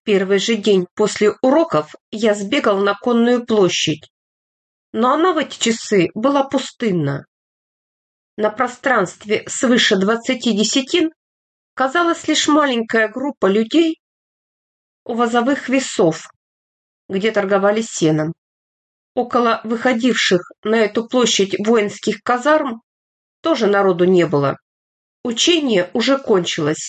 Первый же день после уроков я сбегал на Конную площадь, но она в эти часы была пустынна. На пространстве свыше 20 десятин казалась лишь маленькая группа людей у возовых весов, где торговали сеном. Около выходивших на эту площадь воинских казарм тоже народу не было. Учение уже кончилось.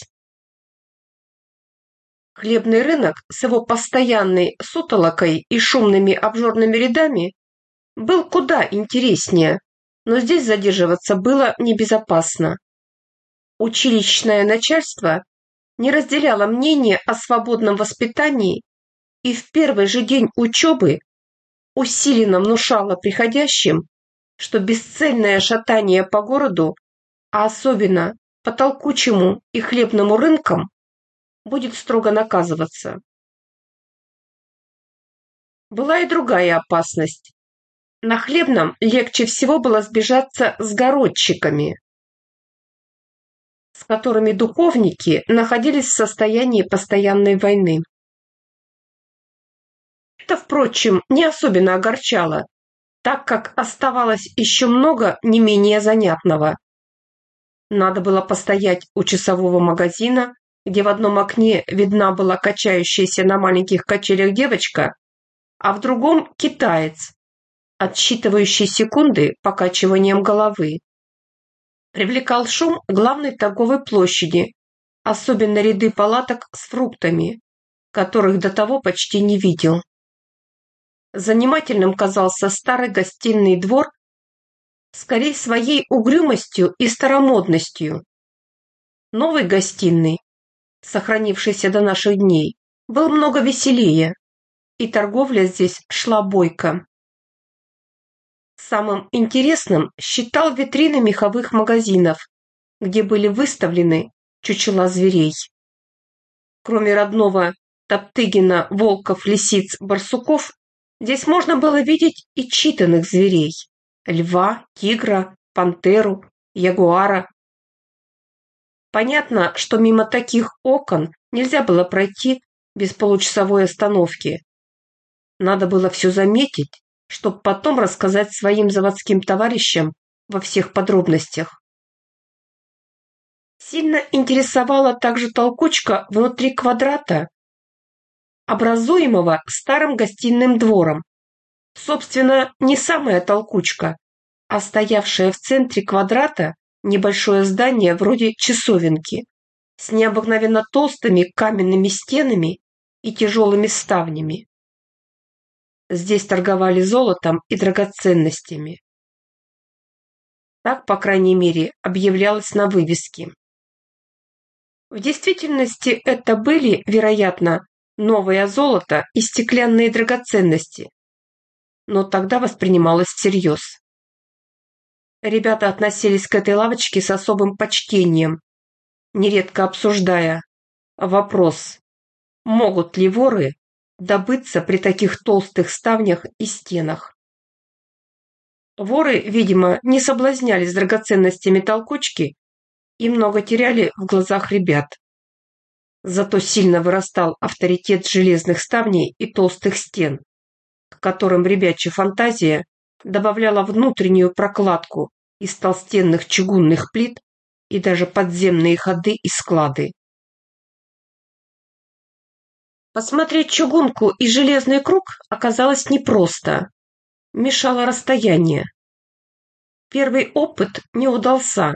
Хлебный рынок с его постоянной сутолокой и шумными обжорными рядами был куда интереснее, но здесь задерживаться было небезопасно. Училищное начальство не разделяло мнение о свободном воспитании и в первый же день учебы усиленно внушало приходящим, что бесцельное шатание по городу, а особенно по толкучему и хлебному рынкам, будет строго наказываться. Была и другая опасность. На хлебном легче всего было сбежаться с городчиками, с которыми духовники находились в состоянии постоянной войны. Это, впрочем, не особенно огорчало, так как оставалось еще много не менее занятного. Надо было постоять у часового магазина, где в одном окне видна была качающаяся на маленьких качелях девочка, а в другом китаец, отсчитывающий секунды покачиванием головы. Привлекал шум главной торговой площади, особенно ряды палаток с фруктами, которых до того почти не видел. Занимательным казался старый гостиный двор, скорее своей угрюмостью и старомодностью. Новый гостиный, сохранившийся до наших дней, был много веселее, и торговля здесь шла бойко. Самым интересным считал витрины меховых магазинов, где были выставлены чучела зверей. Кроме родного Топтыгина, волков, лисиц, барсуков, здесь можно было видеть и читанных зверей – льва, тигра, пантеру, ягуара. Понятно, что мимо таких окон нельзя было пройти без получасовой остановки. Надо было все заметить, чтобы потом рассказать своим заводским товарищам во всех подробностях. Сильно интересовала также толкучка внутри квадрата, образуемого старым гостиным двором. Собственно, не самая толкучка, а стоявшее в центре квадрата небольшое здание вроде часовенки с необыкновенно толстыми каменными стенами и тяжелыми ставнями. Здесь торговали золотом и драгоценностями. Так, по крайней мере, объявлялось на вывеске. В действительности это были, вероятно, новое золото и стеклянные драгоценности, но тогда воспринималось всерьез. Ребята относились к этой лавочке с особым почтением, нередко обсуждая вопрос, могут ли воры добыться при таких толстых ставнях и стенах. Воры, видимо, не соблазнялись драгоценностями толкучки и много теряли в глазах ребят. Зато сильно вырастал авторитет железных ставней и толстых стен, к которым ребячья фантазия добавляла внутреннюю прокладку из толстенных чугунных плит и даже подземные ходы и склады. Посмотреть чугунку и железный круг оказалось непросто. Мешало расстояние. Первый опыт не удался.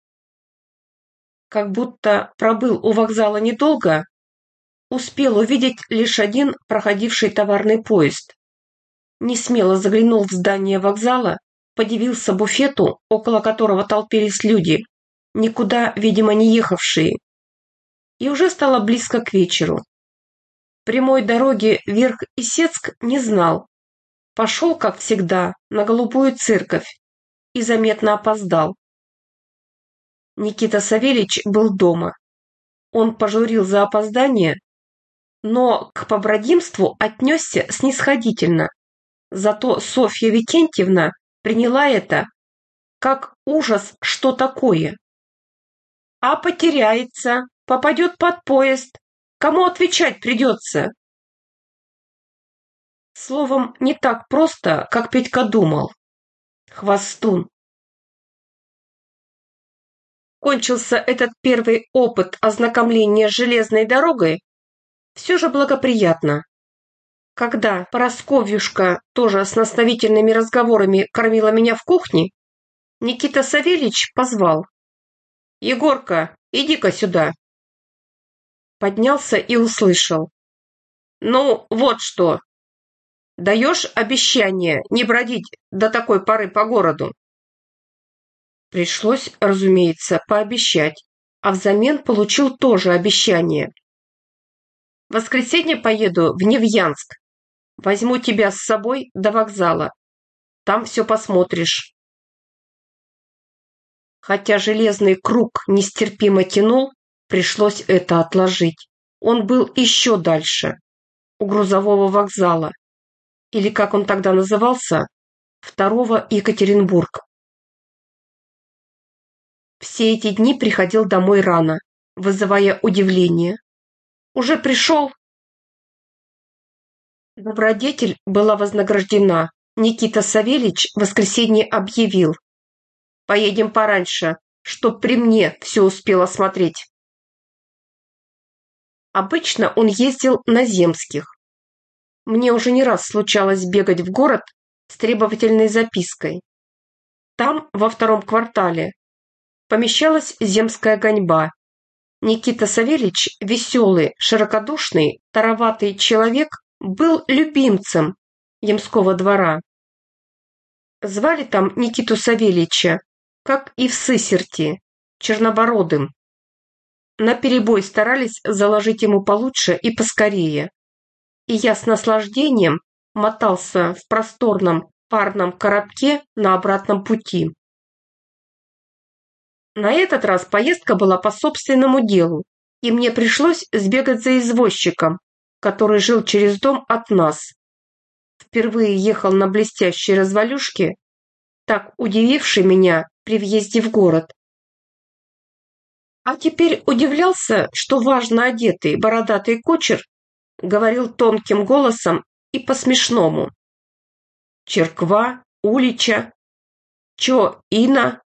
Как будто пробыл у вокзала недолго, успел увидеть лишь один проходивший товарный поезд. Несмело заглянул в здание вокзала, подивился буфету, около которого толпились люди, никуда, видимо, не ехавшие. И уже стало близко к вечеру. Прямой дороги вверх Исетск не знал. Пошел, как всегда, на Голубую церковь и заметно опоздал. Никита Савельич был дома. Он пожурил за опоздание, но к побратимству отнесся снисходительно. Зато Софья Викентьевна приняла это как ужас, что такое. А потеряется, попадет под поезд, Кому отвечать придется? Словом, не так просто, как Петька думал. Хвастун. Кончился этот первый опыт ознакомления с железной дорогой все же благоприятно. Когда Парасковьюшка тоже с наставительными разговорами кормила меня в кухне, Никита Савельич позвал: «Егорка, иди-ка сюда». Поднялся и услышал: «Ну, вот что. Даешь обещание не бродить до такой поры по городу?» Пришлось, разумеется, пообещать, а взамен получил тоже обещание. «В воскресенье поеду в Невьянск. Возьму тебя с собой до вокзала. Там все посмотришь». Хотя железный круг нестерпимо тянул, пришлось это отложить. Он был еще дальше, у грузового вокзала, или, как он тогда назывался, второго Екатеринбург. Все эти дни приходил домой рано, вызывая удивление. Уже пришел. Добродетель была вознаграждена. Никита Савельич в воскресенье объявил: «Поедем пораньше, чтоб при мне все успел осмотреть». Обычно он ездил на земских. Мне уже не раз случалось бегать в город с требовательной запиской. Там, во втором квартале, помещалась земская гоньба. Никита Савельич, веселый, широкодушный, тароватый человек, был любимцем Ямского двора. Звали там Никиту Савельича, как и в Сысерти, Чернобородым. Наперебой старались заложить ему получше и поскорее. И я с наслаждением мотался в просторном парном коробке на обратном пути. На этот раз поездка была по собственному делу, и мне пришлось сбегать за извозчиком, который жил через дом от нас. Впервые ехал на блестящей развалюшке, так удививший меня при въезде в город. А теперь удивлялся, что важно одетый бородатый кучер говорил тонким голосом и по-смешному: «Черква, улича, чё, Ина?»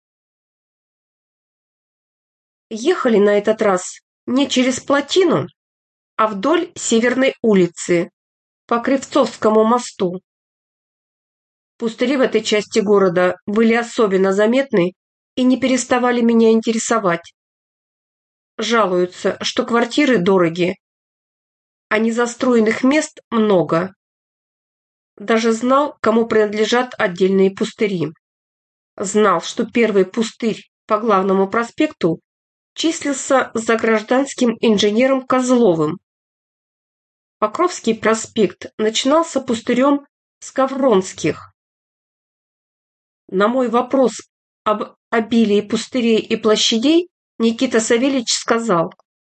Ехали на этот раз не через плотину, а вдоль Северной улицы, по Кривцовскому мосту. Пустыри в этой части города были особенно заметны и не переставали меня интересовать. Жалуются, что квартиры дороги, а незастроенных мест много. Даже знал, кому принадлежат отдельные пустыри. Знал, что первый пустырь по главному проспекту числился за гражданским инженером Козловым. Покровский проспект начинался пустырем Скавронских. На мой вопрос об обилии пустырей и площадей Никита Савельич сказал: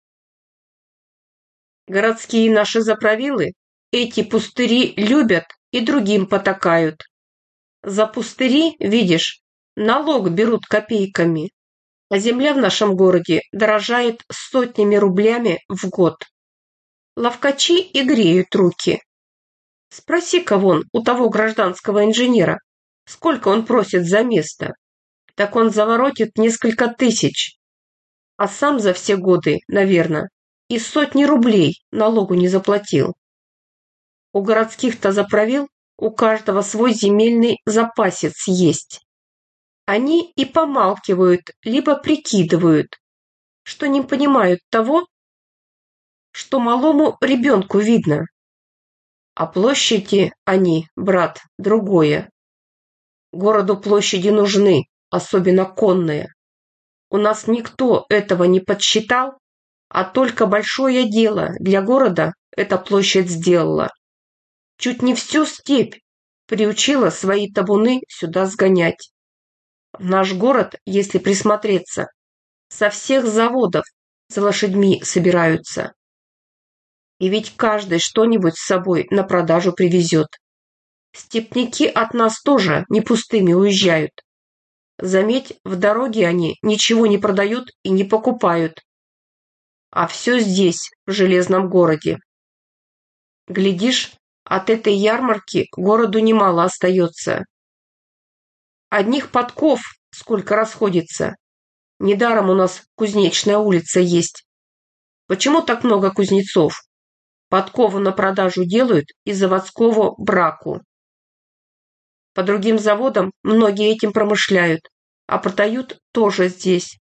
«Городские наши заправилы эти пустыри любят и другим потакают. За пустыри, видишь, налог берут копейками, а земля в нашем городе дорожает сотнями рублями в год. Ловкачи и греют руки. Спроси-ка вон у того гражданского инженера, сколько он просит за место. Так он заворотит несколько тысяч, а сам за все годы, наверное, и сотни рублей налогу не заплатил. У городских-то заправил у каждого свой земельный запасец есть. Они и помалкивают, либо прикидывают, что не понимают того, что малому ребенку видно. А площади они, брат, другое. Городу площади нужны, особенно конные. У нас никто этого не подсчитал, а только большое дело для города эта площадь сделала. Чуть не всю степь приучила свои табуны сюда сгонять. В наш город, если присмотреться, со всех заводов за лошадьми собираются. И ведь каждый что-нибудь с собой на продажу привезет. Степняки от нас тоже не пустыми уезжают. Заметь, в дороге они ничего не продают и не покупают. а все здесь, в железном городе. Глядишь, от этой ярмарки городу немало остается. Одних подков сколько расходится. Недаром у нас Кузнечная улица есть. Почему так много кузнецов? Подкову на продажу делают и заводского браку. По другим заводам многие этим промышляют, а продают тоже здесь.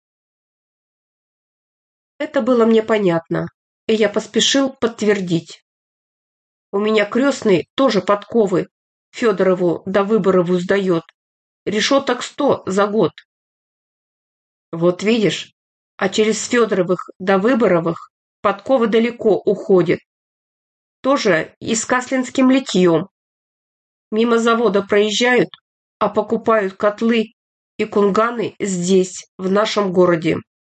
Это было мне понятно, и я поспешил подтвердить. У меня крестный тоже подковы Федорову да Выборову сдает. Решеток 100 за год. Вот видишь, а через Федоровых до Выборовых подковы далеко уходят. Тоже и с каслинским литьем. Мимо завода проезжают, а покупают котлы и кунганы здесь, в нашем городе.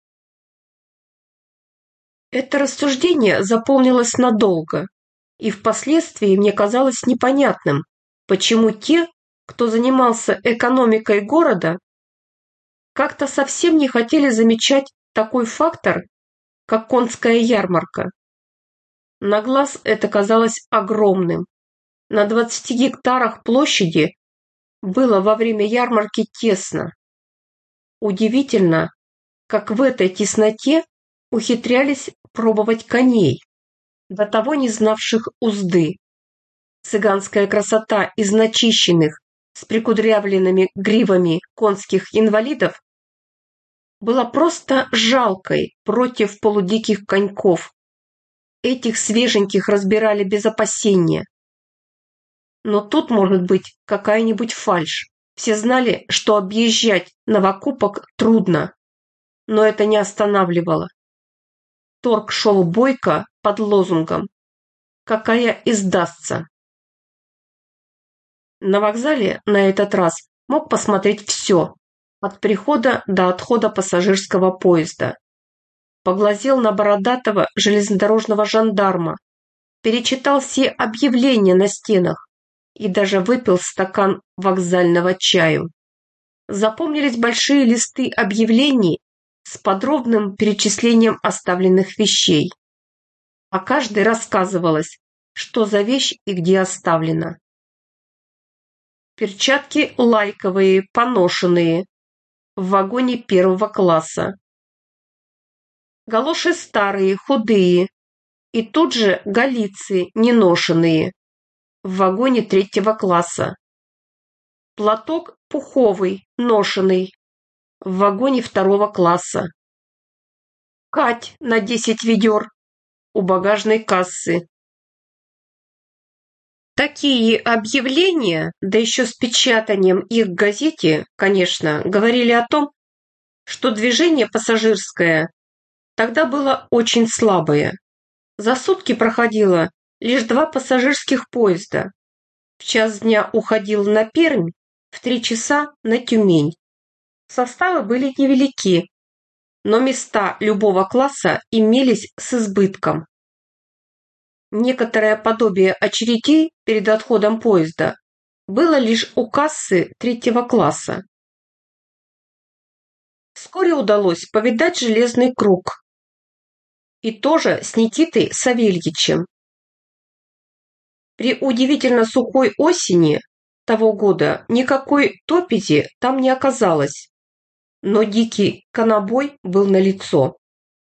Это рассуждение заполнилось надолго, и впоследствии мне казалось непонятным, почему те, кто занимался экономикой города, как-то совсем не хотели замечать такой фактор, как конская ярмарка. На глаз это казалось огромным. На 20 гектарах площади было во время ярмарки тесно. Удивительно, как в этой тесноте ухитрялись пробовать коней, до того не знавших узды. Цыганская красота из начищенных, с прикудрявленными гривами конских инвалидов была просто жалкой против полудиких коньков. Этих свеженьких разбирали без опасения. Но тут может быть какая-нибудь фальшь. Все знали, что объезжать Новокупок трудно, но это не останавливало. Торг шел бойко под лозунгом «Какая издастся». На вокзале на этот раз мог посмотреть все, от прихода до отхода пассажирского поезда. Поглазел на бородатого железнодорожного жандарма, перечитал все объявления на стенах и даже выпил стакан вокзального чаю. Запомнились большие листы объявлений с подробным перечислением оставленных вещей. А каждой рассказывалось, что за вещь и где оставлена. Перчатки лайковые, поношенные, в вагоне первого класса. Галоши старые, худые, и тут же галицы неношенные, в вагоне третьего класса. Платок пуховый, ношеный, в вагоне второго класса. Кать на 10 ведер у багажной кассы. Такие объявления, да еще с печатанием их в газете, конечно, говорили о том, что движение пассажирское тогда было очень слабое. За сутки проходило лишь 2 пассажирских поезда. В час дня уходил на Пермь, в 3 часа на Тюмень. Составы были невелики, но места любого класса имелись с избытком. Некоторое подобие очередей перед отходом поезда было лишь у кассы третьего класса. Вскоре удалось повидать железный круг. И тоже с Никитой Савельичем. При удивительно сухой осени того года никакой топизи там не оказалось, но дикий конобой был налицо.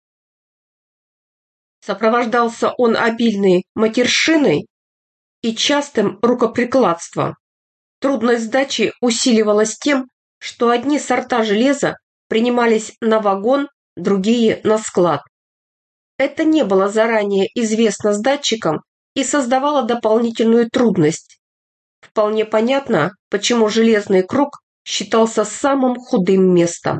Сопровождался он обильной матершиной и частым рукоприкладством. Трудность сдачи усиливалась тем, что одни сорта железа принимались на вагон, другие на склад. Это не было заранее известно сдатчикам и создавало дополнительную трудность. Вполне понятно, почему железный круг считался самым худым местом.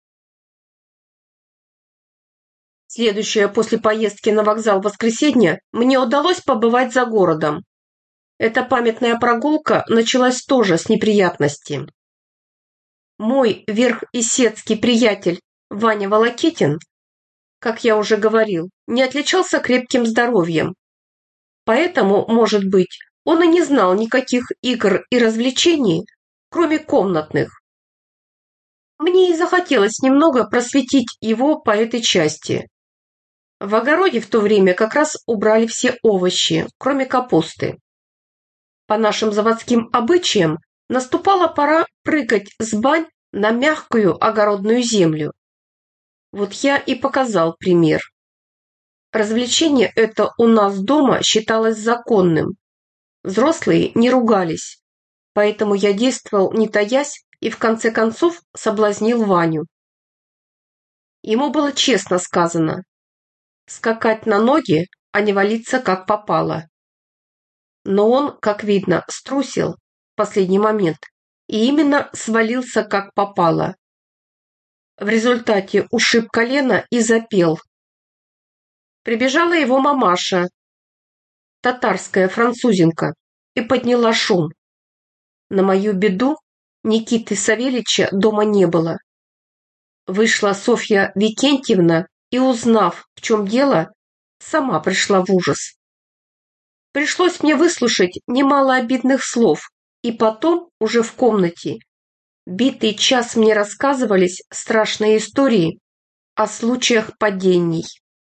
Следующее после поездки на вокзал воскресенье мне удалось побывать за городом. Эта памятная прогулка началась тоже с неприятностей. Мой верхесецкий приятель Ваня Волокитин, как я уже говорил, не отличался крепким здоровьем. Поэтому, может быть, он и не знал никаких игр и развлечений, кроме комнатных. Мне и захотелось немного просветить его по этой части. В огороде в то время как раз убрали все овощи, кроме капусты. По нашим заводским обычаям наступала пора прыгать с бань на мягкую огородную землю. Вот я и показал пример. Развлечение это у нас дома считалось законным. Взрослые не ругались, поэтому я действовал не таясь и в конце концов соблазнил Ваню. Ему было честно сказано: скакать на ноги, а не валиться как попало. Но он, как видно, струсил в последний момент и именно свалился как попало. В результате ушиб колено и запел. Прибежала его мамаша, татарская французинка, и подняла шум. На мою беду Никиты Савельича дома не было. Вышла Софья Викентьевна и, узнав, в чем дело, сама пришла в ужас. Пришлось мне выслушать немало обидных слов, и потом, уже в комнате, битый час мне рассказывались страшные истории о случаях падений.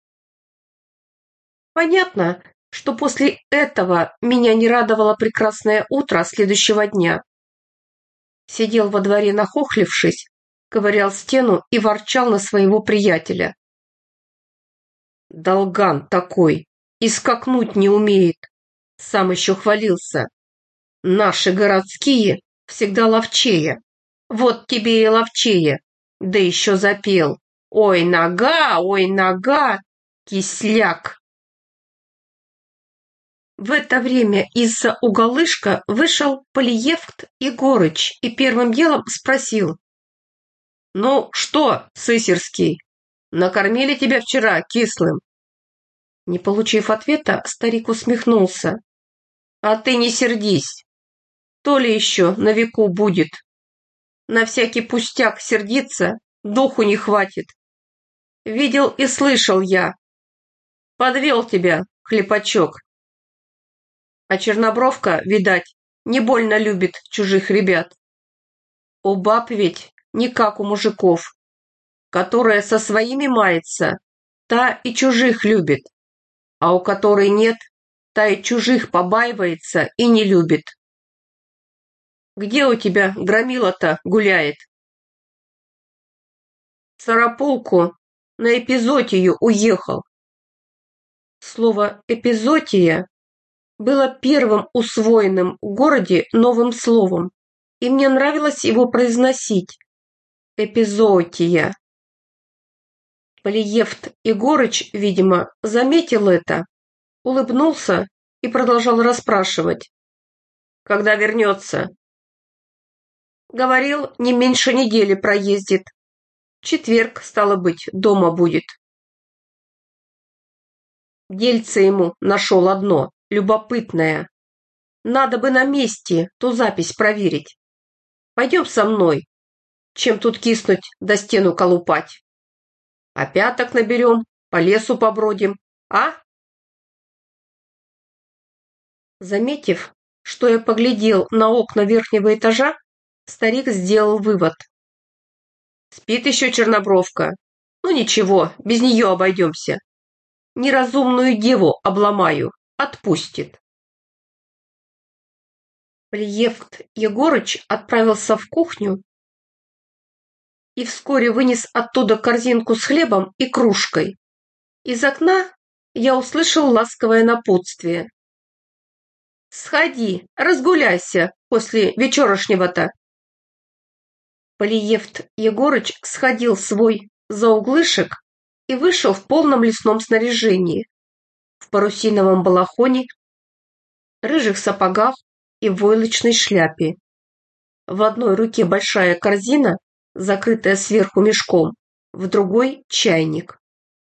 Понятно, что после этого меня не радовало прекрасное утро следующего дня. Сидел во дворе нахохлившись, ковырял стену и ворчал на своего приятеля. Долган такой, и скакнуть не умеет. Сам еще хвалился. Наши городские всегда ловчее. Вот тебе и ловчее. Да еще запел. Ой, нога, кисляк. В это время из-за уголышка вышел Полиевкт Егорыч и первым делом спросил. «Ну что, Сысерский, накормили тебя вчера кислым?» Не получив ответа, старик усмехнулся. «А ты не сердись, то ли еще на веку будет. На всякий пустяк сердиться духу не хватит. Видел и слышал я. Подвел тебя, хлепачок. А Чернобровка, видать, не больно любит чужих ребят. У баб ведь не как у мужиков, которая со своими мается, та и чужих любит, а у которой нет, та и чужих побаивается и не любит. Где у тебя громила-то гуляет?» В Сарапулку на Эпизотию уехал. Слово «эпизотия» было первым усвоенным в городе новым словом, и мне нравилось его произносить. Эпизотия. Полиевкт Егорыч, видимо, заметил это, улыбнулся и продолжал расспрашивать. «Когда вернется?» Говорил, не меньше недели проездит. В четверг, стало быть, дома будет. Дельце ему нашел одно, любопытное. Надо бы на месте ту запись проверить. Пойдем со мной. Чем тут киснуть да стену колупать? Опяток наберем, по лесу побродим, а?» Заметив, что я поглядел на окна верхнего этажа, старик сделал вывод. Спит еще Чернобровка. Ну ничего, без нее обойдемся. Неразумную деву обломаю, отпустит. Полиевкт Егорыч отправился в кухню и вскоре вынес оттуда корзинку с хлебом и кружкой. Из окна я услышал ласковое напутствие. «Сходи, разгуляйся после вечерошнего-то». Полиевкт Егорыч сходил в свой зауглышек и вышел в полном лесном снаряжении, в парусиновом балахоне, рыжих сапогах и войлочной шляпе. В одной руке большая корзина, закрытая сверху мешком, в другой – чайник.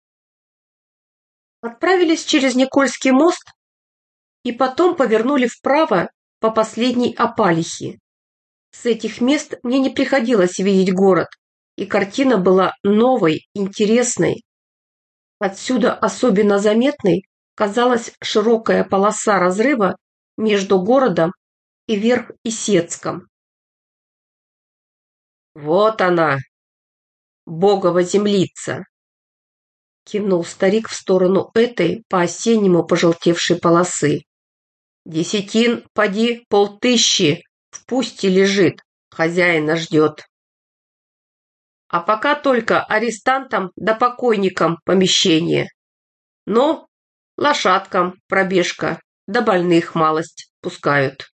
Отправились через Никольский мост и потом повернули вправо по последней Опалихе. С этих мест мне не приходилось видеть город, и картина была новой, интересной. Отсюда особенно заметной казалась широкая полоса разрыва между городом и Верх-Исетском. Вот она, Богова землица. кивнул старик в сторону этой по-осеннему пожелтевшей полосы. Десятин, поди, 500, в пусте лежит, хозяина ждет. А пока только арестантам да покойникам помещение. Но лошадкам пробежка, да больных малость пускают.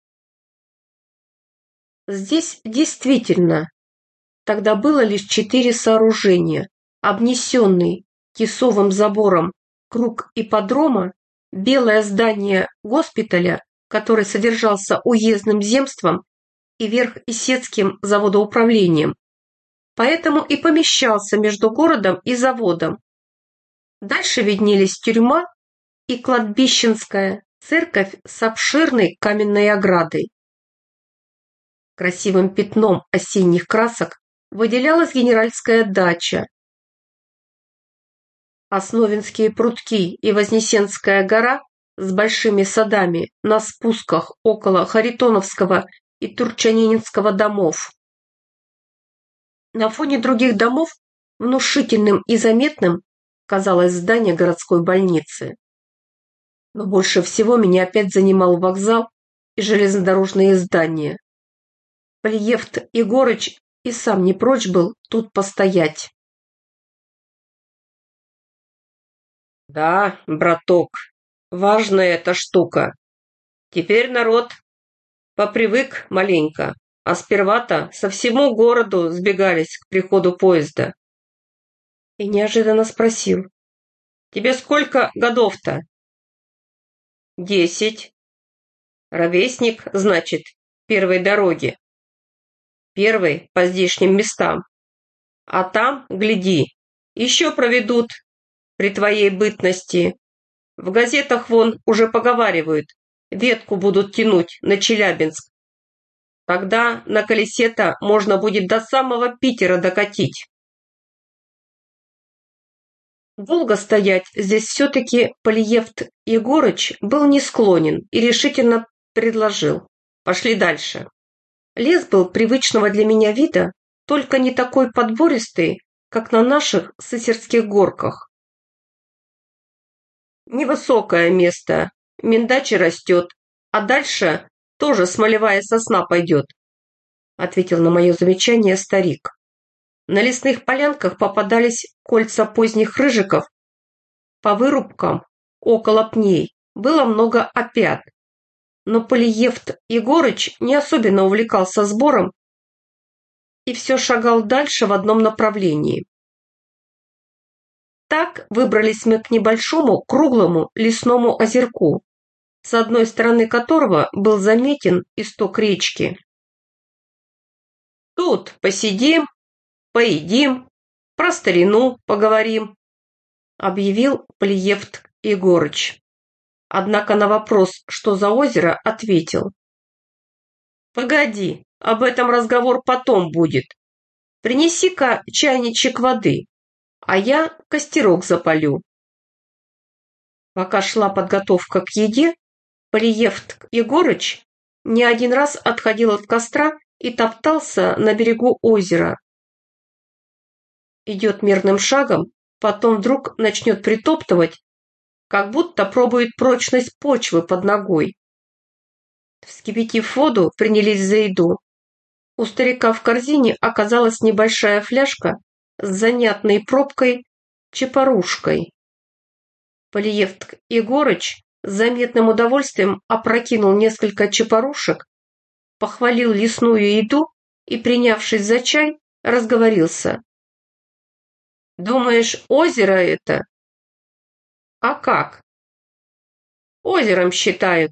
Здесь действительно тогда было лишь 4 сооружения, обнесенный тесовым забором круг ипподрома, белое здание госпиталя, который содержался уездным земством и Верх-Исетским заводоуправлением, поэтому и помещался между городом и заводом. Дальше виднелись тюрьма и кладбищенская церковь с обширной каменной оградой. Красивым пятном осенних красок выделялась генеральская дача. Основинские прудки и Вознесенская гора с большими садами на спусках около Харитоновского и Турчанининского домов. На фоне других домов внушительным и заметным казалось здание городской больницы. Но больше всего меня опять занимал вокзал и железнодорожные здания. Плиевт Егорыч и сам не прочь был тут постоять. Да, браток, важная эта штука. Теперь народ попривык маленько, а сперва-то со всему городу сбегались к приходу поезда. И неожиданно спросил: тебе сколько годов-то? 10. Ровесник, значит, первой дороги. Первый по здешним местам. А там, гляди, еще проведут при твоей бытности. В газетах вон уже поговаривают, ветку будут тянуть на Челябинск. Тогда на колесе-то можно будет до самого Питера докатить. Долго стоять здесь все-таки Плиевт Егорыч был не склонен и решительно предложил: пошли дальше. Лес был привычного для меня вида, только не такой подбористый, как на наших Сысерских горках. Невысокое место, миндачи растет, а дальше тоже смолевая сосна пойдет, ответил на мое замечание старик. На лесных полянках попадались кольца поздних рыжиков, по вырубкам около пней было много опят, но Плиевт Егорыч не особенно увлекался сбором и все шагал дальше в одном направлении. Так выбрались мы к небольшому круглому лесному озерку, с одной стороны которого был заметен исток речки. Тут посидим, поедим, про старину поговорим, объявил Плиевт Егорыч. Однако на вопрос, что за озеро, ответил: погоди, об этом разговор потом будет. Принеси-ка чайничек воды, а я костерок запалю. Пока шла подготовка к еде, Плиевт Егорыч не один раз отходил от костра и топтался на берегу озера. Идет мерным шагом, потом вдруг начнет притоптывать, как будто пробует прочность почвы под ногой. Вскипятив воду, принялись за еду. У старика в корзине оказалась небольшая фляжка с занятной пробкой чепорушкой. Плиевт Егорыч с заметным удовольствием опрокинул несколько чепорушек, похвалил лесную еду и, принявшись за чай, разговорился. Думаешь, озеро это? А как? Озером считают.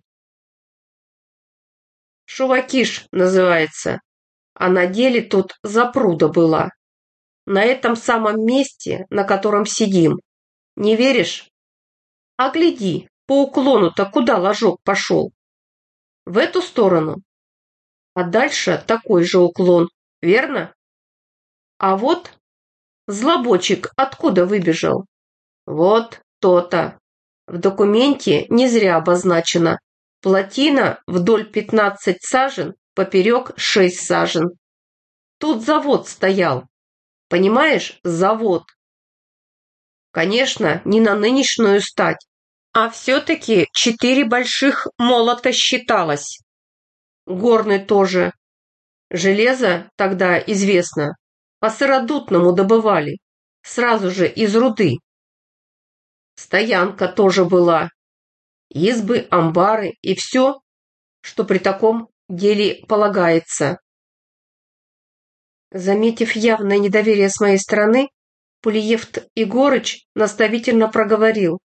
Шувакиш называется, а на деле тут запруда была. На этом самом месте, на котором сидим. Не веришь? А гляди, по уклону-то куда ложок пошел? В эту сторону. А дальше такой же уклон, верно? А вот злобочек откуда выбежал? Вот то-то. В документе не зря обозначено: плотина вдоль 15 сажен, поперек 6 сажен. Тут завод стоял. Понимаешь, завод. Конечно, не на нынешнюю стать, а все-таки 4 больших молота считалось. Горный тоже. Железо тогда, известно, по сыродутному добывали, сразу же из руды. Стоянка тоже была, избы, амбары и все, что при таком деле полагается. Заметив явное недоверие с моей стороны, Пулиефт Егорыч наставительно проговорил: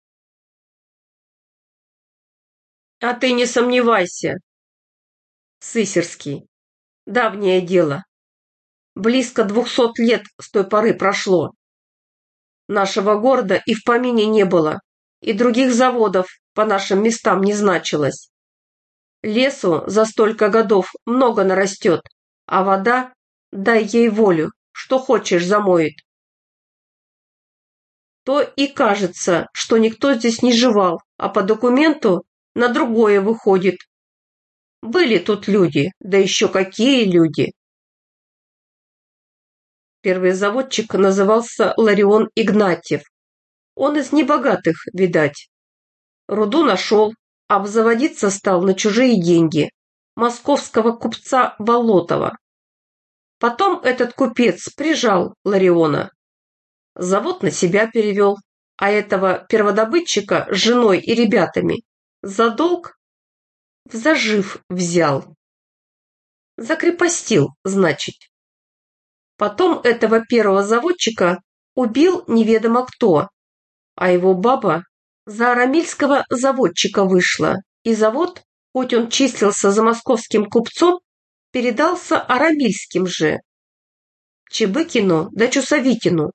«А ты не сомневайся, Сысерский, давнее дело. Близко 200 лет с той поры прошло. Нашего города и в помине не было, и других заводов по нашим местам не значилось. Лесу за столько годов много нарастет, а вода, дай ей волю, что хочешь замоет. То и кажется, что никто здесь не жевал, а по документу на другое выходит. Были тут люди, да еще какие люди!» Первый заводчик назывался Ларион Игнатьев. Он из небогатых, видать. Руду нашел, а обзаводиться стал на чужие деньги московского купца Болотова. Потом этот купец прижал Лариона. Завод на себя перевел, а этого перводобытчика с женой и ребятами за долг в зажив взял. Закрепостил, значит. Потом этого первого заводчика убил неведомо кто, а его баба за арамильского заводчика вышла, и завод, хоть он числился за московским купцом, передался арамильским же, Чебыкину да Чусовитину.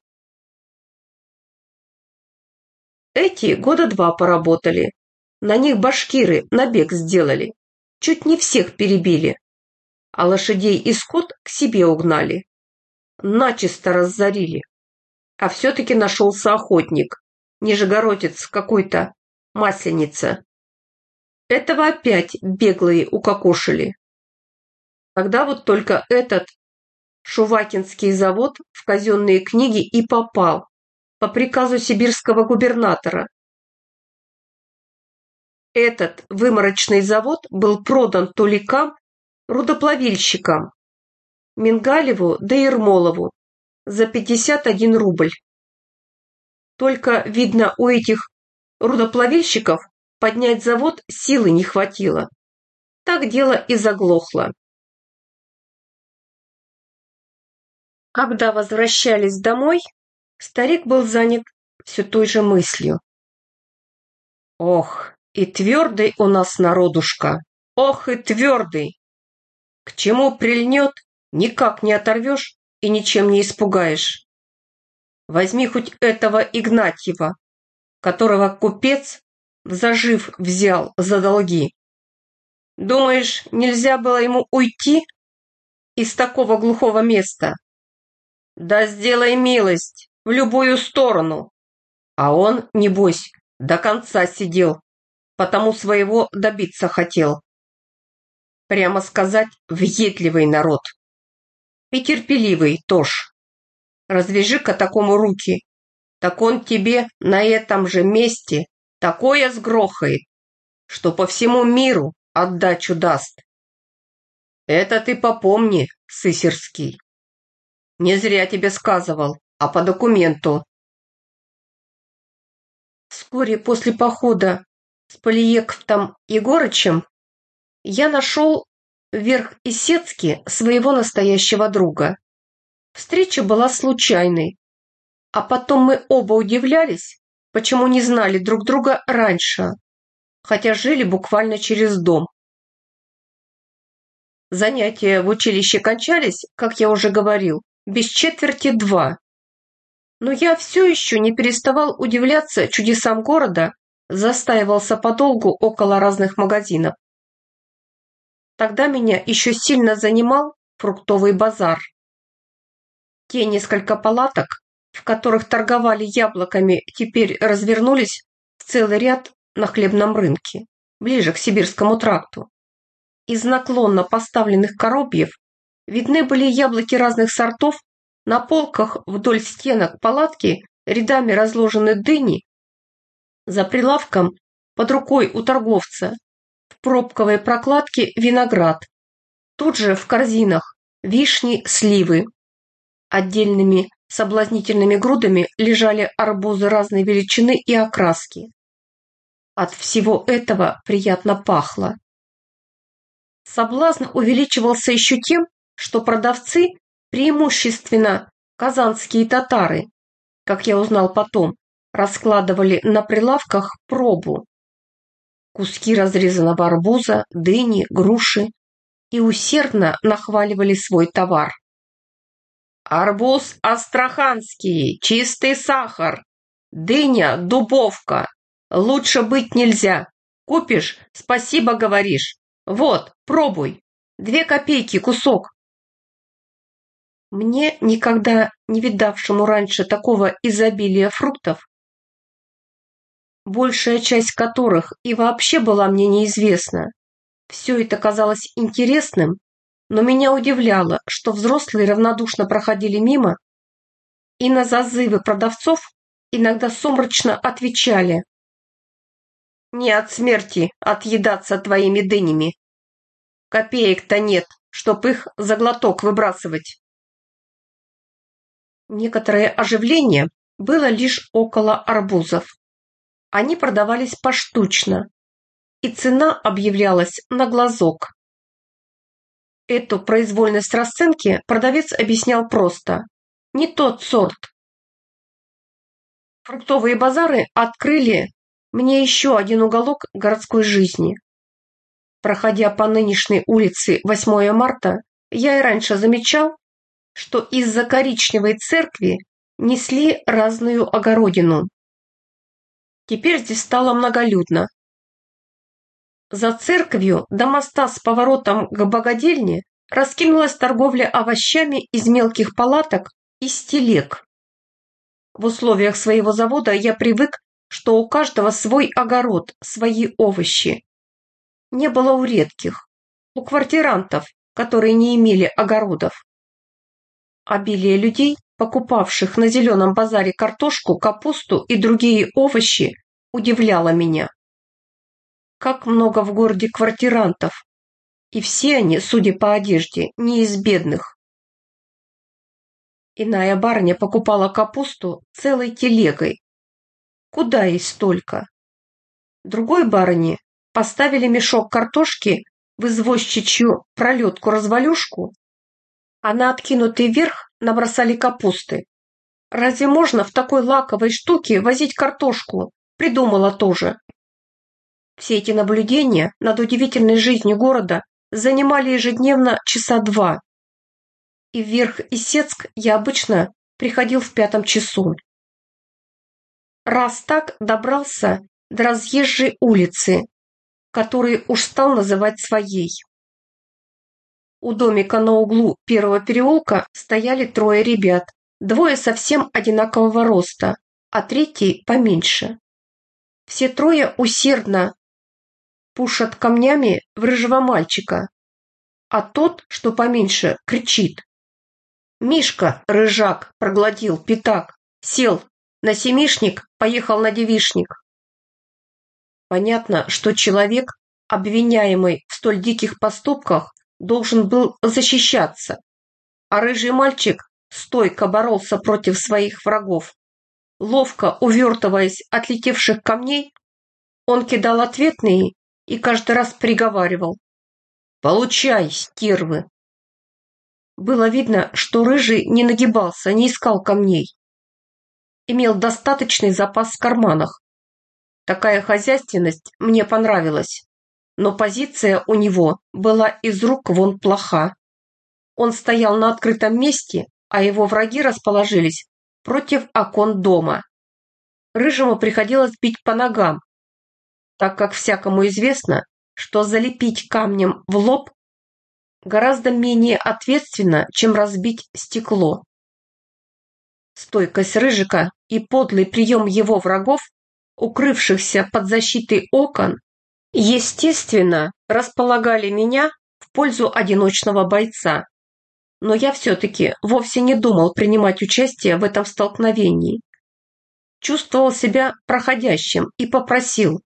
Эти года 2 поработали. На них башкиры набег сделали. Чуть не всех перебили. А лошадей и скот к себе угнали. Начисто разорили. А все-таки нашелся охотник. Нижегородец какой-то, Масленица. Этого опять беглые укокошили. Тогда вот только этот Шувакинский завод в казенные книги и попал по приказу сибирского губернатора. Этот выморочный завод был продан туликам, рудоплавильщикам, Мингалеву да Ермолову за 51 рубль. Только, видно, у этих рудоплавильщиков поднять завод силы не хватило. Так дело и заглохло. Когда возвращались домой, старик был занят все той же мыслью. Ох, и твердый у нас народушка, ох и твердый. К чему прильнет, никак не оторвешь и ничем не испугаешь. Возьми хоть этого Игнатьева, которого купец взажив взял за долги. Думаешь, нельзя было ему уйти из такого глухого места? Да сделай милость, в любую сторону. А он, небось, до конца сидел, потому своего добиться хотел. Прямо сказать, въедливый народ. И терпеливый тоже. Развяжи-ка такому руки, так он тебе на этом же месте такое сгрохает, что по всему миру отдачу даст. Это ты попомни, Сысерский. Не зря тебе сказывал, а по документу. Вскоре после похода с Полиекфтом Егорычем я нашел в Верх-Исетске своего настоящего друга. Встреча была случайной, а потом мы оба удивлялись, почему не знали друг друга раньше, хотя жили буквально через дом. Занятия в училище кончались, как я уже говорил, без четверти 2. Но я все еще не переставал удивляться чудесам города, застаивался подолгу около разных магазинов. Тогда меня еще сильно занимал фруктовый базар. Те несколько палаток, в которых торговали яблоками, теперь развернулись в целый ряд на хлебном рынке, ближе к Сибирскому тракту. Из наклонно поставленных коробьев видны были яблоки разных сортов, на полках вдоль стенок палатки рядами разложены дыни, за прилавком под рукой у торговца в пробковой прокладке виноград, тут же в корзинах вишни, сливы. Отдельными соблазнительными грудами лежали арбузы разной величины и окраски. От всего этого приятно пахло. Соблазн увеличивался еще тем, что продавцы, преимущественно казанские татары, как я узнал потом, раскладывали на прилавках пробу. Куски разрезанного арбуза, дыни, груши и усердно нахваливали свой товар. Арбуз астраханский, чистый сахар, дыня, дубовка. Лучше быть нельзя. Купишь, спасибо говоришь. Вот, пробуй. 2 копейки кусок. Мне, никогда не видавшему раньше такого изобилия фруктов, большая часть которых и вообще была мне неизвестна, все это казалось интересным, но меня удивляло, что взрослые равнодушно проходили мимо и на зазывы продавцов иногда сумрачно отвечали: «Не от смерти отъедаться твоими дынями. Копеек-то нет, чтоб их за глоток выбрасывать». Некоторое оживление было лишь около арбузов. Они продавались поштучно, и цена объявлялась на глазок. Эту произвольность расценки продавец объяснял просто: не тот сорт. Фруктовые базары открыли мне еще один уголок городской жизни. Проходя по нынешней улице 8 марта, я и раньше замечал, что из-за коричневой церкви несли разную огородину. Теперь здесь стало многолюдно. За церковью до моста с поворотом к богадельне раскинулась торговля овощами из мелких палаток и с телег. В условиях своего завода я привык, что у каждого свой огород, свои овощи. Не было у редких, у квартирантов, которые не имели огородов. Обилие людей, покупавших на зеленом базаре картошку, капусту и другие овощи, удивляло меня. Как много в городе квартирантов, и все они, судя по одежде, не из бедных. Иная барыня покупала капусту целой телегой. Куда ей столько? Другой барыне поставили мешок картошки в извозчичью пролетку-развалюшку, а на откинутый верх набросали капусты. Разве можно в такой лаковой штуке возить картошку? Придумала тоже. Все эти наблюдения над удивительной жизнью города занимали ежедневно часа 2. И в Верх-Исетск я обычно приходил в 5 часу. Раз так добрался до разъезжей улицы, которую уж стал называть своей. У домика на углу первого переулка стояли 3 ребят, 2 совсем одинакового роста, а 3 поменьше. Все 3 усердно пушат камнями в рыжего мальчика, а тот, что поменьше, кричит: «Мишка, рыжак, проглотил пятак, сел на семишник, поехал на девишник». Понятно, что человек, обвиняемый в столь диких поступках, должен был защищаться, а рыжий мальчик стойко боролся против своих врагов. Ловко увертываясь от летевших камней, он кидал ответные и каждый раз приговаривал: «Получай, стервы!». Было видно, что рыжий не нагибался, не искал камней. Имел достаточный запас в карманах. Такая хозяйственность мне понравилась, но позиция у него была из рук вон плоха. Он стоял на открытом месте, а его враги расположились против окон дома. Рыжему приходилось бить по ногам, так как всякому известно, что залепить камнем в лоб гораздо менее ответственно, чем разбить стекло. Стойкость Рыжика и подлый прием его врагов, укрывшихся под защитой окон, естественно, располагали меня в пользу одиночного бойца. Но я все-таки вовсе не думал принимать участие в этом столкновении. чувствовал себя проходящим и попросил: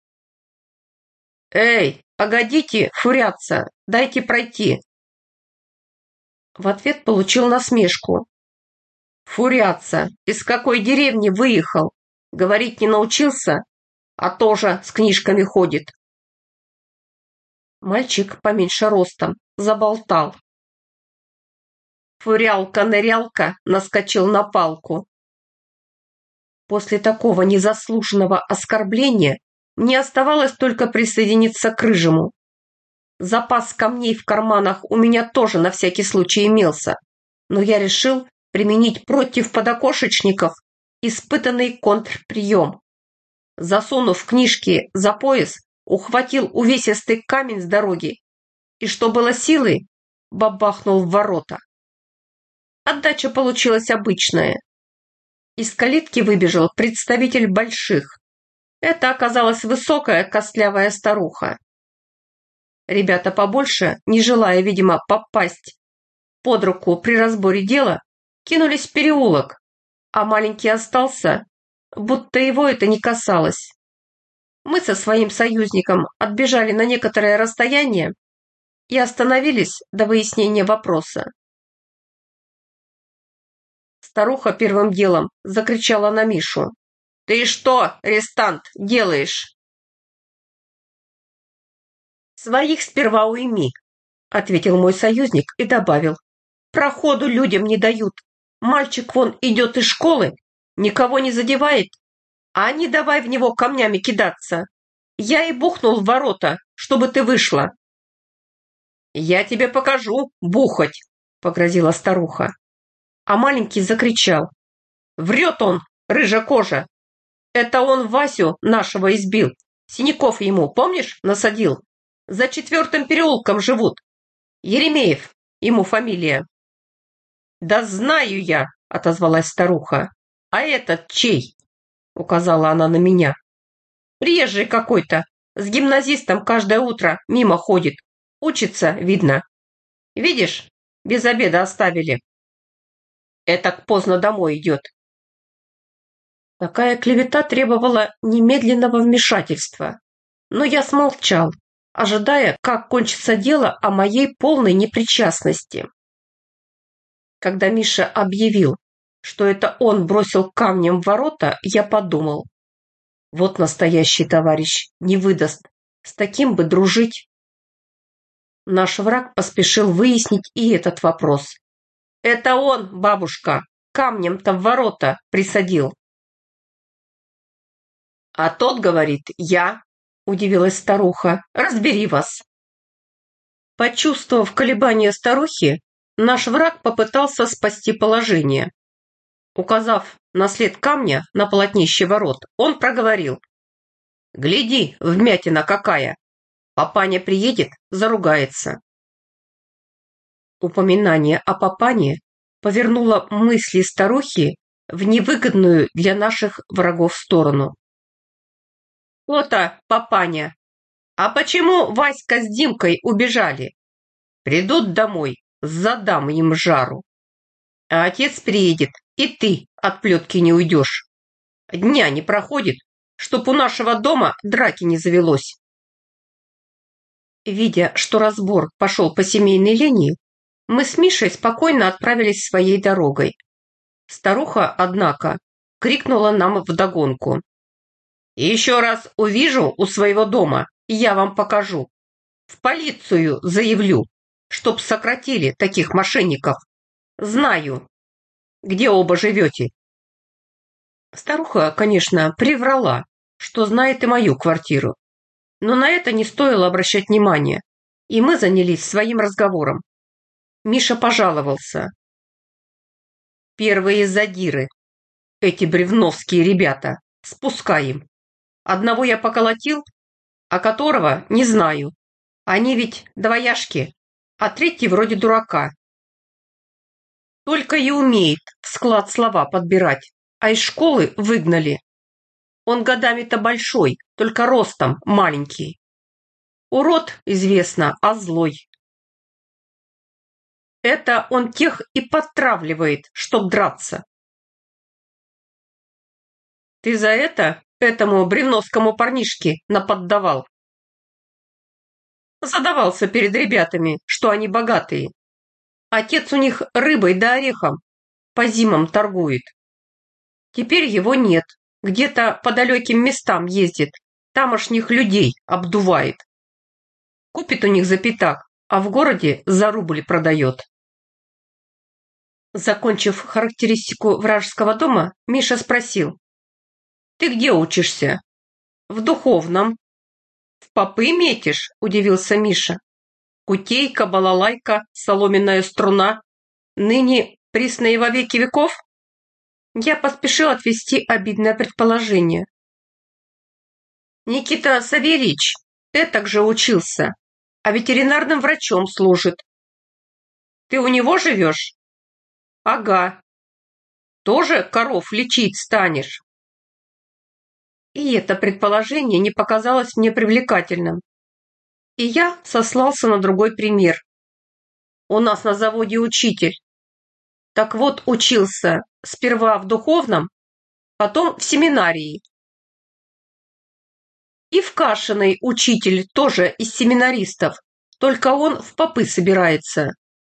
«Эй, погодите фуряться, дайте пройти». В ответ получил насмешку: «Фуряться, из какой деревни выехал? Говорить не научился, а тоже с книжками ходит». Мальчик поменьше ростом заболтал. Фурялка-нырялка наскочил на палку. После такого незаслуженного оскорбления мне оставалось только присоединиться к рыжему. Запас камней в карманах у меня тоже на всякий случай имелся, но я решил применить против подокошечников испытанный контрприем. Засунув книжки за пояс, ухватил увесистый камень с дороги и, что было силы, бабахнул в ворота. Отдача получилась обычная. Из калитки выбежал представитель больших. Это оказалась высокая костлявая старуха. Ребята побольше, не желая, видимо, попасть под руку при разборе дела, кинулись в переулок, а маленький остался, будто его это не касалось. Мы со своим союзником отбежали на некоторое расстояние и остановились до выяснения вопроса. Старуха первым делом закричала на Мишу: «Ты что, арестант, делаешь?» «Своих сперва уйми», — ответил мой союзник и добавил: «проходу людям не дают. Мальчик вон идет из школы, никого не задевает, а не давай в него камнями кидаться. Я и бухнул в ворота, чтобы ты вышла». «Я тебе покажу, бухать», — погрозила старуха. А маленький закричал: «Врет он, рыжая кожа! Это он Васю нашего избил. Синяков ему, помнишь, насадил? За 4-м переулком живут. Еремеев ему фамилия». «Да знаю я», — отозвалась старуха. «А этот чей?» — указала она на меня. «Приезжий какой-то, с гимназистом каждое утро мимо ходит. Учится, видно. Видишь, без обеда оставили. Этак поздно домой идет». Такая клевета требовала немедленного вмешательства, но я смолчал, ожидая, как кончится дело о моей полной непричастности. Когда Миша объявил, что это он бросил камнем в ворота, я подумал: вот настоящий товарищ, не выдаст, с таким бы дружить. Наш враг поспешил выяснить и этот вопрос. «Это он, бабушка, камнем-то в ворота присадил». «А тот говорит: я», — удивилась старуха. «Разбери вас». Почувствовав колебания старухи, наш враг попытался спасти положение. Указав на след камня на полотнище ворот, он проговорил: «Гляди, вмятина какая! Папаня приедет, заругается». Упоминание о папане повернуло мысли старухи в невыгодную для наших врагов сторону. «То-то, папаня! А почему Васька с Димкой убежали? Придут домой, задам им жару. А отец приедет, и ты от плетки не уйдешь. Дня не проходит, чтоб у нашего дома драки не завелось». Видя, что разбор пошел по семейной линии, мы с Мишей спокойно отправились своей дорогой. Старуха, однако, крикнула нам вдогонку: «Еще раз увижу у своего дома, я вам покажу. В полицию заявлю, чтоб сократили таких мошенников. Знаю, где оба живете». Старуха, конечно, приврала, что знает и мою квартиру. Но на это не стоило обращать внимания, и мы занялись своим разговором. Миша пожаловался: «Первые задиры, эти бревновские ребята, спускаем. Одного я поколотил, а которого не знаю. Они ведь двояшки, а третий вроде дурака. Только и умеет в склад слова подбирать, а из школы выгнали. Он годами-то большой, только ростом маленький. Урод, известно, а злой. Это он тех и подтравливает, чтоб драться». Ты за это этому бревновскому парнишке наподдавал. Задавался перед ребятами, что они богатые. Отец у них рыбой да орехом по зимам торгует. Теперь его нет. Где-то по далеким местам ездит. Тамошних людей обдувает. Купит у них за пятак, а в городе за рубль продает. Закончив характеристику вражеского дома, Миша спросил. Ты где учишься? В духовном. В попы метишь? Удивился Миша. Кутейка, балалайка, соломенная струна. Ныне присные во веки веков? Я поспешил отвести обидное предположение. Никита Савельич этак же учился, а ветеринарным врачом служит. Ты у него живешь? Ага. Тоже коров лечить станешь? И это предположение не показалось мне привлекательным. И я сослался на другой пример. У нас на заводе учитель. Так вот, учился сперва в духовном, потом в семинарии. И в Кашиной учитель тоже из семинаристов, только он в попы собирается.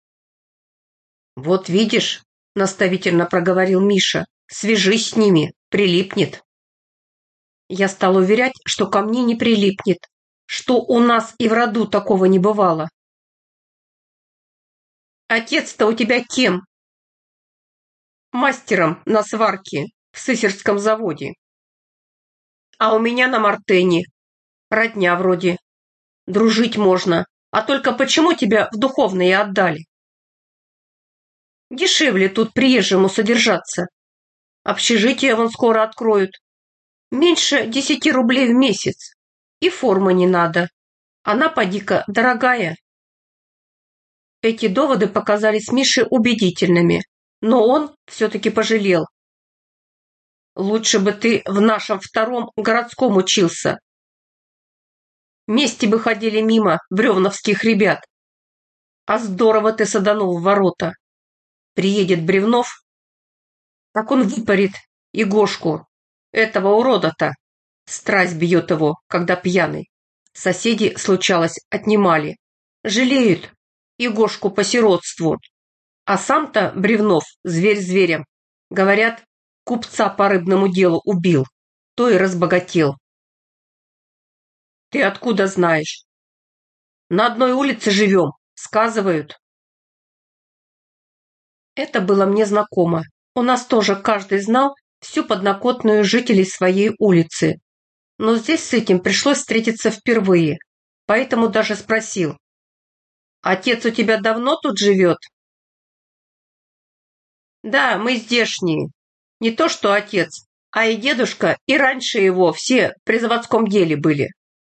Вот видишь, наставительно проговорил Миша, свяжись с ними, прилипнет. Я стал уверять, что ко мне не прилипнет, что у нас и в роду такого не бывало. Отец-то у тебя кем? Мастером на сварке в сысерском заводе. А у меня на Мартене. Родня вроде. Дружить можно. А только почему тебя в духовные отдали? Дешевле тут приезжему содержаться. Общежитие вон скоро откроют. Меньше 10 рублей в месяц. И формы не надо. Она, поди-ка, дорогая. Эти доводы показались Мише убедительными, но он все-таки пожалел. Лучше бы ты в нашем втором городском учился. Вместе бы ходили мимо бревновских ребят. А здорово ты саданул в ворота. Приедет Бревнов, так он выпарит и Гошку, этого урода-то. Страсть бьет его, когда пьяный. Соседи, случалось, отнимали. Жалеют и Гошку по сиротству. А сам-то Бревнов, зверь зверем. Говорят, купца по рыбному делу убил, то и разбогател. Ты откуда знаешь? На одной улице живем, сказывают. Это было мне знакомо. У нас тоже каждый знал всю подноготную жителей своей улицы. Но здесь с этим пришлось встретиться впервые, поэтому даже спросил. Отец у тебя давно тут живет? Да, мы здешние. Не то что отец, а и дедушка, и раньше его все при заводском деле были.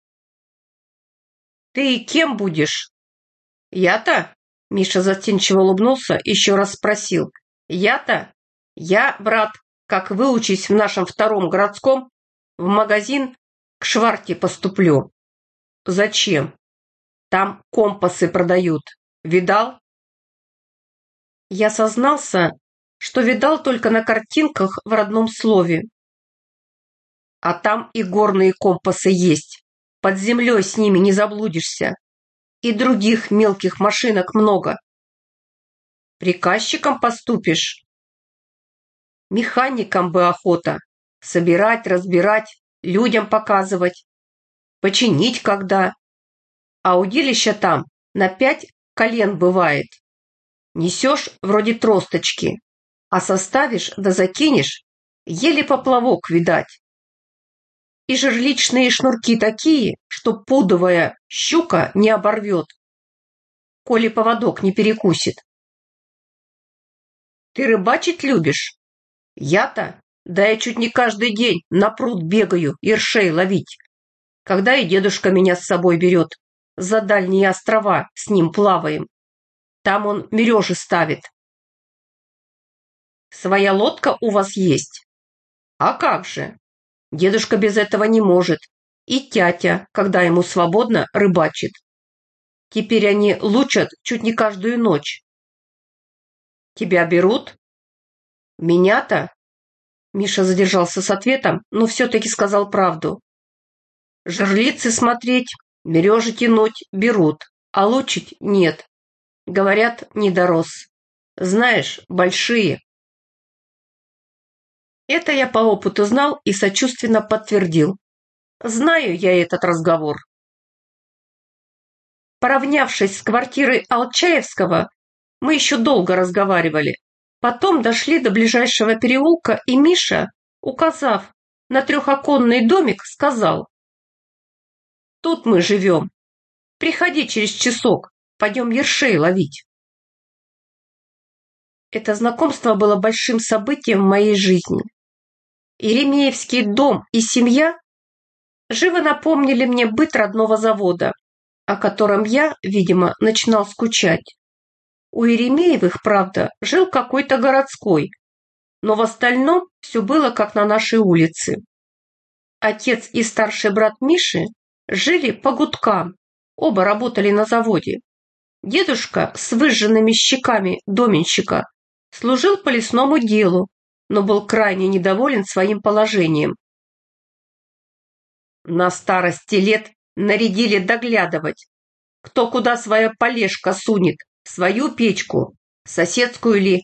Ты кем будешь? Я-то? Миша застенчиво улыбнулся, еще раз спросил. Я-то? Я, брат, как выучусь в нашем втором городском, в магазин к Шварте поступлю. Зачем? Там компасы продают. Видал? Я сознался, что видал только на картинках в родном слове. А там и горные компасы есть. Под землей с ними не заблудишься. И других мелких машинок много. Приказчиком поступишь? Механикам бы охота. Собирать, разбирать, людям показывать. Починить когда. А удилища там на 5 колен бывает. Несешь вроде тросточки, а составишь да закинешь, еле поплавок видать. И жерличные шнурки такие, что пудовая щука не оборвет, коли поводок не перекусит. Ты рыбачить любишь? Я-то? Да я чуть не каждый день на пруд бегаю ершей ловить. Когда и дедушка меня с собой берет, за дальние острова с ним плаваем. Там он мережи ставит. Своя лодка у вас есть? А как же? Дедушка без этого не может. И тятя, когда ему свободно, рыбачит. Теперь они лучат чуть не каждую ночь. Тебя берут? Меня-то? Миша задержался с ответом, но все-таки сказал правду. Жерлицы смотреть, мережи тянуть берут, а лучить нет. Говорят, не дорос. Знаешь, большие. Это я по опыту знал и сочувственно подтвердил. Знаю я этот разговор. Поравнявшись с квартирой Алчаевского, мы еще долго разговаривали. Потом дошли до ближайшего переулка, и Миша, указав на трехоконный домик, сказал: «Тут мы живем. Приходи через часок, пойдем ершей ловить». Это знакомство было большим событием в моей жизни. Еремеевский дом и семья живо напомнили мне быт родного завода, о котором я, видимо, начинал скучать. У Еремеевых, правда, жил какой-то городской, но в остальном все было как на нашей улице. Отец и старший брат Миши жили по гудкам, оба работали на заводе. Дедушка с выжженными щеками доменщика служил по лесному делу, но был крайне недоволен своим положением. На старости лет нарядили доглядывать, кто куда своя полежка сунет, свою печку, соседскую ли.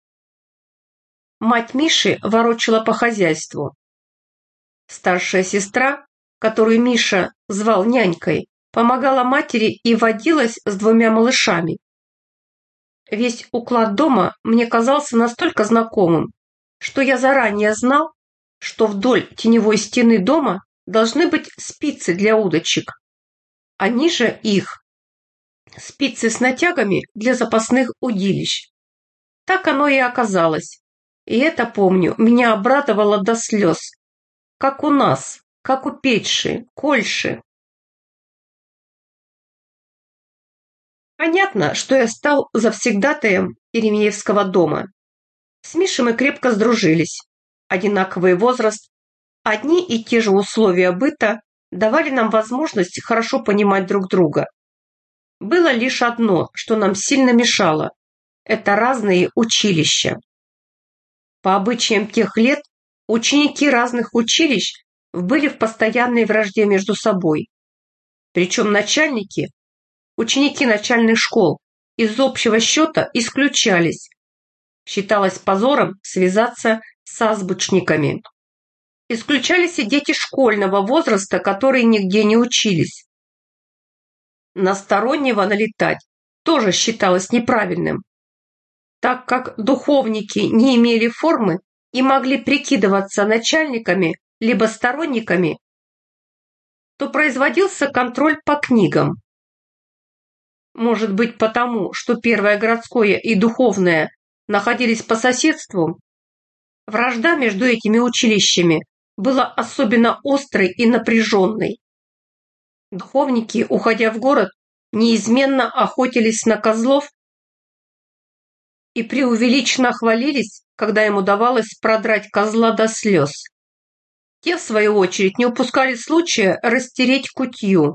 Мать Миши ворочала по хозяйству. Старшая сестра, которую Миша звал нянькой, помогала матери и водилась с двумя малышами. Весь уклад дома мне казался настолько знакомым, что я заранее знал, что вдоль теневой стены дома должны быть спицы для удочек, а ниже их спицы с натягами для запасных удилищ. Так оно и оказалось. И это, помню, меня обрадовало до слез. Как у нас, как у Петьши, Кольши. Понятно, что я стал завсегдатаем Еремеевского дома. С Мишей мы крепко сдружились. Одинаковый возраст, одни и те же условия быта давали нам возможность хорошо понимать друг друга. Было лишь одно, что нам сильно мешало. Это разные училища. По обычаям тех лет ученики разных училищ были в постоянной вражде между собой. Причем ученики начальных школ из общего счета исключались. Считалось позором связаться с азбучниками. Исключались и дети школьного возраста, которые нигде не учились. На стороннего налетать тоже считалось неправильным, так как духовники не имели формы и могли прикидываться начальниками либо сторонниками, то производился контроль по книгам. Может быть, потому, что первое городское и духовное находились по соседству, вражда между этими училищами была особенно острой и напряженной. Духовники, уходя в город, неизменно охотились на козлов и преувеличенно хвалились, когда им удавалось продрать козла до слез. Те, в свою очередь, не упускали случая растереть кутью.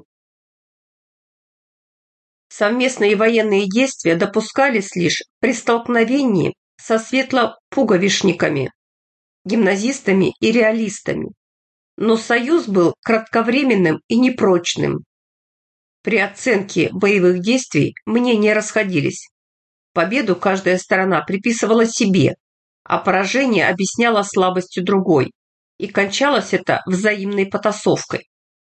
Совместные военные действия допускались лишь при столкновении со светлопуговишниками, гимназистами и реалистами. Но союз был кратковременным и непрочным. При оценке боевых действий мнения расходились. Победу каждая сторона приписывала себе, а поражение объясняло слабостью другой. И кончалось это взаимной потасовкой.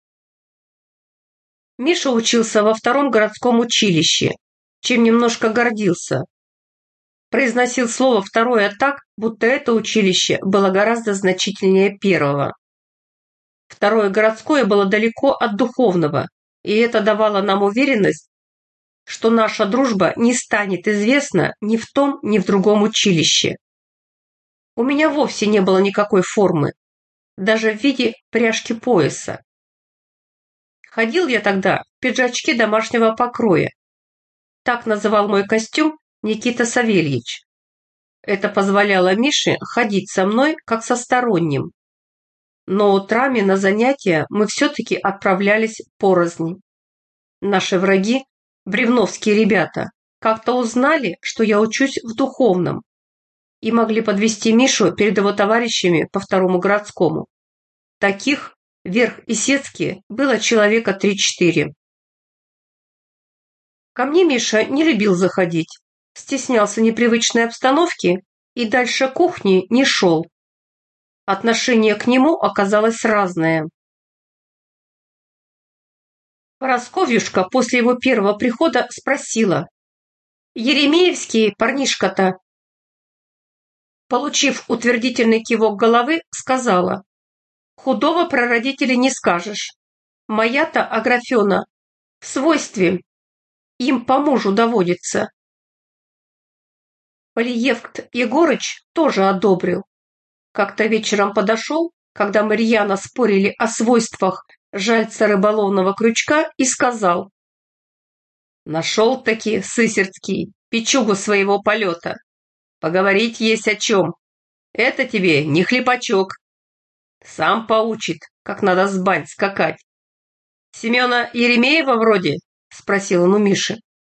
Миша учился во втором городском училище, чем немножко гордился. Произносил слово «второе» так, будто это училище было гораздо значительнее первого. Второе городское было далеко от духовного, и это давало нам уверенность, что наша дружба не станет известна ни в том, ни в другом училище. У меня вовсе не было никакой формы, даже в виде пряжки пояса. Ходил я тогда в пиджачке домашнего покроя. Так называл мой костюм Никита Савельич. Это позволяло Мише ходить со мной, как со сторонним. Но утрами на занятия мы все-таки отправлялись порознь. Наши враги, бревновские ребята, как-то узнали, что я учусь в духовном. и могли подвести Мишу перед его товарищами по второму городскому. Таких Верх Исетске было человека 3-4. Ко мне Миша не любил заходить, стеснялся непривычной обстановки и дальше кухни не шел. Отношение к нему оказалось разное. Парасковьюшка после его первого прихода спросила: «Еремеевский парнишка-то?» Получив утвердительный кивок головы, сказала: «Худого про родителей не скажешь. Моя-то Аграфена в свойстве им по мужу доводится». Полиевкт Егорыч тоже одобрил. Как-то вечером подошел, когда мы рьяно спорили о свойствах жальца рыболовного крючка, и сказал: «Нашел-таки Сысердский печугу своего полета. Поговорить есть о чем. Это тебе не хлебачок. Сам поучит, как надо с бань скакать». «Семена Еремеева вроде?» – спросил он у Миши.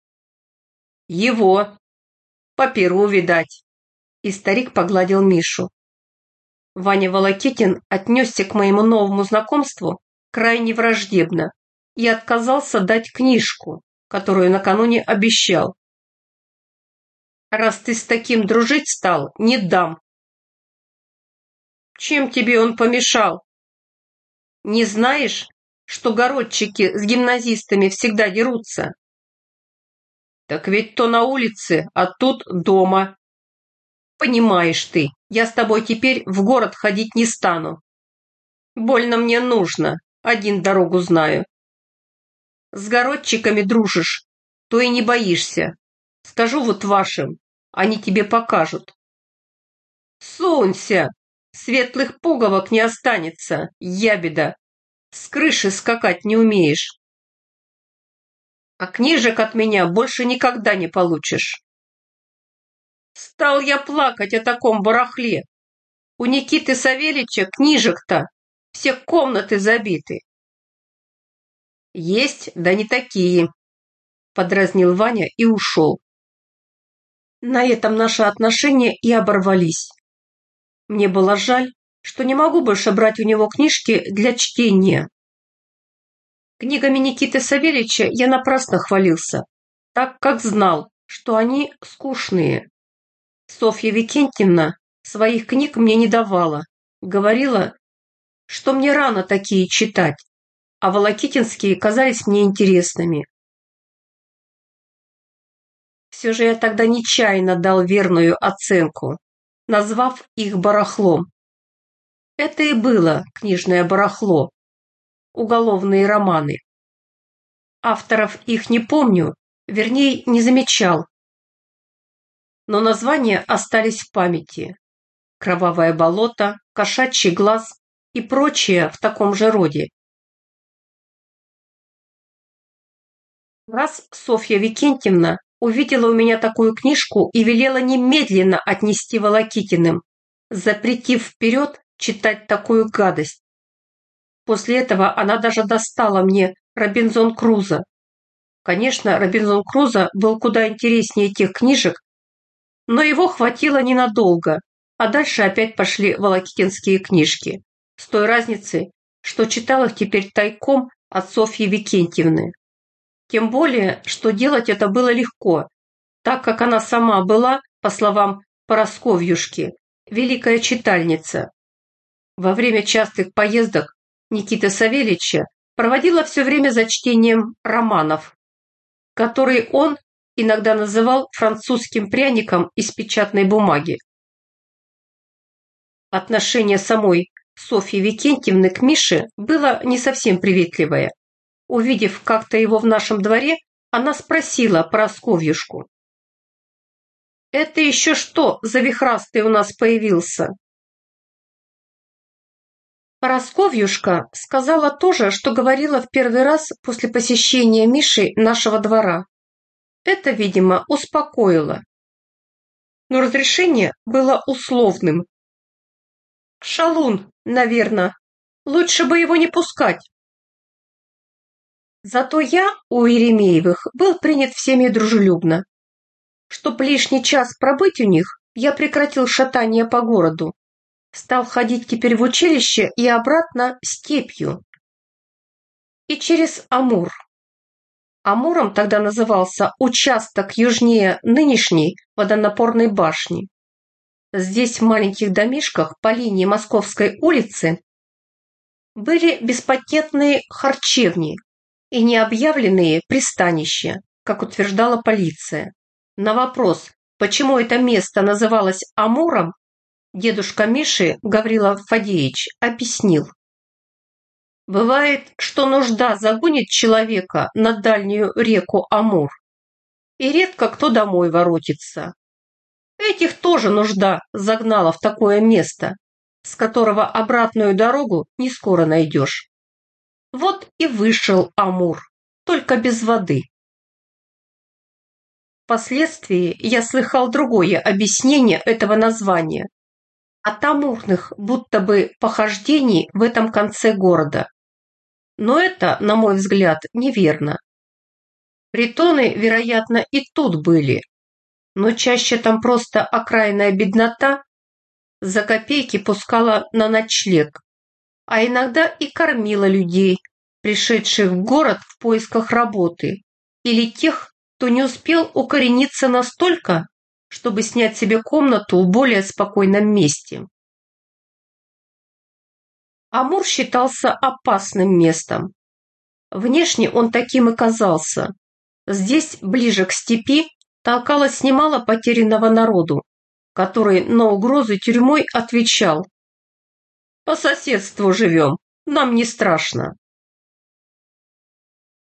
«Его. По перу, видать». И старик погладил Мишу. Ваня Волокитин отнесся к моему новому знакомству крайне враждебно и отказался дать книжку, которую накануне обещал. «Раз ты с таким дружить стал, не дам». «Чем тебе он помешал? Не знаешь, что городчики с гимназистами всегда дерутся?» «Так ведь то на улице, а тут дома. Понимаешь ты, я с тобой теперь в город ходить не стану. Больно мне нужно, один дорогу знаю. С городчиками дружишь, то и не боишься. Скажу вот вашим, они тебе покажут». «Сунься, светлых пуговок не останется, ябеда. С крыши скакать не умеешь. А книжек от меня больше никогда не получишь». Стал я плакать о таком барахле. У Никиты Савельича книжек-то все комнаты забиты. «Есть, да не такие», – подразнил Ваня и ушел. На этом наши отношения и оборвались. Мне было жаль, что не могу больше брать у него книжки для чтения. Книгами Никиты Савельича я напрасно хвалился, так как знал, что они скучные. Софья Викентьевна своих книг мне не давала, говорила, что мне рано такие читать, а волокитинские казались мне интересными. Все же я тогда нечаянно дал верную оценку, назвав их барахлом. Это и было книжное барахло, уголовные романы. Авторов их не помню, вернее, не замечал. Но названия остались в памяти: «Кровавое болото», «Кошачий глаз» и прочее в таком же роде. Раз Софья Викентьевна увидела у меня такую книжку и велела немедленно отнести Волокитиным, запретив вперед читать такую гадость. После этого она даже достала мне Робинзон Крузо. Конечно, Робинзон Крузо был куда интереснее тех книжек, но его хватило ненадолго, а дальше опять пошли волокитинские книжки, с той разницей, что читал их теперь тайком от Софьи Викентьевны. Тем более, что делать это было легко, так как она сама была, по словам Парасковьюшки, великая читальница. Во время частых поездок Никиты Савельича проводила все время за чтением романов, которые он иногда называл французским пряником из печатной бумаги. Отношение самой Софьи Викентьевны к Мише было не совсем приветливое. Увидев как-то его в нашем дворе, она спросила Парасковьюшку: «Это еще что за вихрастый у нас появился?» Парасковьюшка сказала то же, что говорила в первый раз после посещения Миши нашего двора. Это, видимо, успокоило. Но разрешение было условным. «Шалун, наверное. Лучше бы его не пускать». Зато я у Еремеевых был принят всеми дружелюбно. Чтоб лишний час пробыть у них, я прекратил шатание по городу. Стал ходить теперь в училище и обратно степью. И через Амур. Амуром тогда назывался участок южнее нынешней водонапорной башни. Здесь, в маленьких домишках по линии Московской улицы, были беспатентные харчевни и необъявленные пристанища, как утверждала полиция. На вопрос, почему это место называлось Амуром, дедушка Миши, Гаврила Фадеевич, объяснил. Бывает, что нужда загонит человека на дальнюю реку Амур, и редко кто домой воротится. Этих тоже нужда загнала в такое место, с которого обратную дорогу не скоро найдешь. Вот и вышел Амур, только без воды. Впоследствии я слыхал другое объяснение этого названия от амурных будто бы похождений в этом конце города. Но это, на мой взгляд, неверно. Притоны, вероятно, и тут были, но чаще там просто окраинная беднота за копейки пускала на ночлег, а иногда и кормила людей, пришедших в город в поисках работы, или тех, кто не успел укорениться настолько, чтобы снять себе комнату в более спокойном месте. Амур считался опасным местом. Внешне он таким и казался. Здесь, ближе к степи, толкалось немало потерянного народу, который на угрозы тюрьмой отвечал: «По соседству живем, нам не страшно».